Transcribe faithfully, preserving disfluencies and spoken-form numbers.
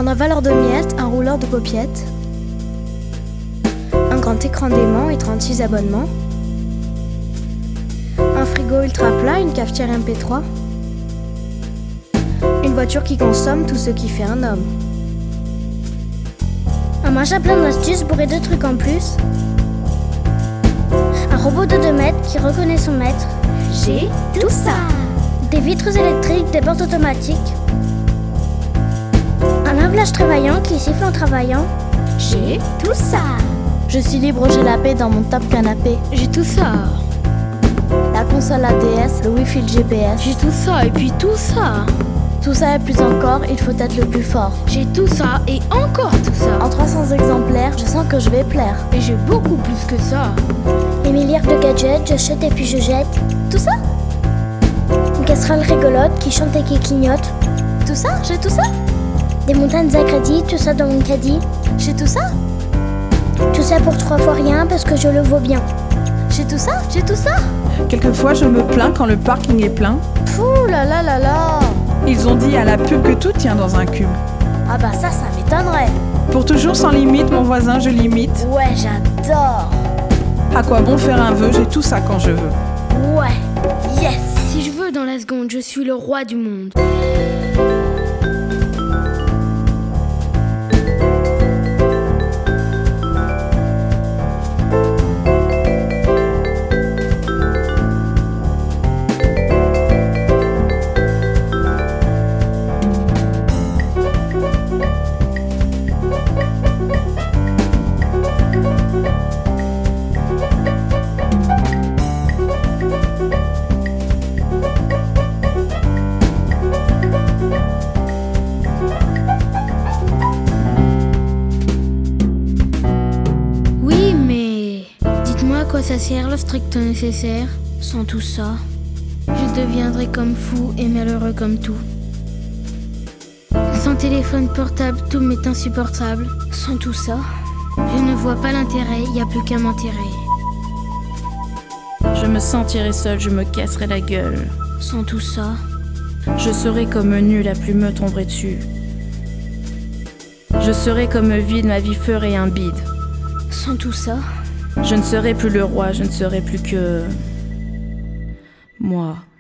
Un avaleur de miettes, un rouleur de paupiettes, un grand écran d'aimant et trente-six abonnements, un frigo ultra plat, une cafetière M P trois, une voiture qui consomme tout ce qui fait un homme, un machin plein d'astuces bourré de trucs en plus, un robot de deux mètres qui reconnaît son maître. J'ai tout ça. Des vitres électriques, des portes automatiques, un lave-linge travaillant qui siffle en travaillant. J'ai tout ça. Je suis libre, j'ai la paix dans mon top canapé. J'ai tout ça. La console A D S, le Wi-Fi, le G P S. J'ai tout ça et puis tout ça. Tout ça et plus encore, il faut être le plus fort. J'ai tout ça et encore tout ça. En trois cents exemplaires, je sens que je vais plaire. Et j'ai beaucoup plus que ça. Des milliards de gadgets, je jette et puis je jette. Tout ça. Une casserole rigolote qui chante et qui clignote. Tout ça, j'ai tout ça. Des montagnes à crédit, tout ça dans mon caddie. J'ai tout ça. Tout ça pour trois fois rien parce que je le vaux bien. J'ai tout ça, j'ai tout ça. Quelquefois je me plains quand le parking est plein. Pouh là là là là. Ils ont dit à la pub que tout tient dans un cube. Ah bah ça, ça m'étonnerait. Pour toujours sans limite, mon voisin je l'imite. Ouais, j'adore. À quoi bon faire un vœu, j'ai tout ça quand je veux. Ouais, yes. Si je veux dans la seconde, je suis le roi du monde. À quoi ça sert le strict nécessaire? Sans tout ça, je deviendrai comme fou et malheureux comme tout. Sans téléphone portable, tout m'est insupportable. Sans tout ça, je ne vois pas l'intérêt, y a plus qu'à m'enterrer. Je me sentirai seule, je me casserai la gueule. Sans tout ça, je serai comme nu, la plume me tomberait dessus. Je serai comme vide, ma vie ferait un bide. Sans tout ça, je ne serai plus le roi, je ne serai plus que moi.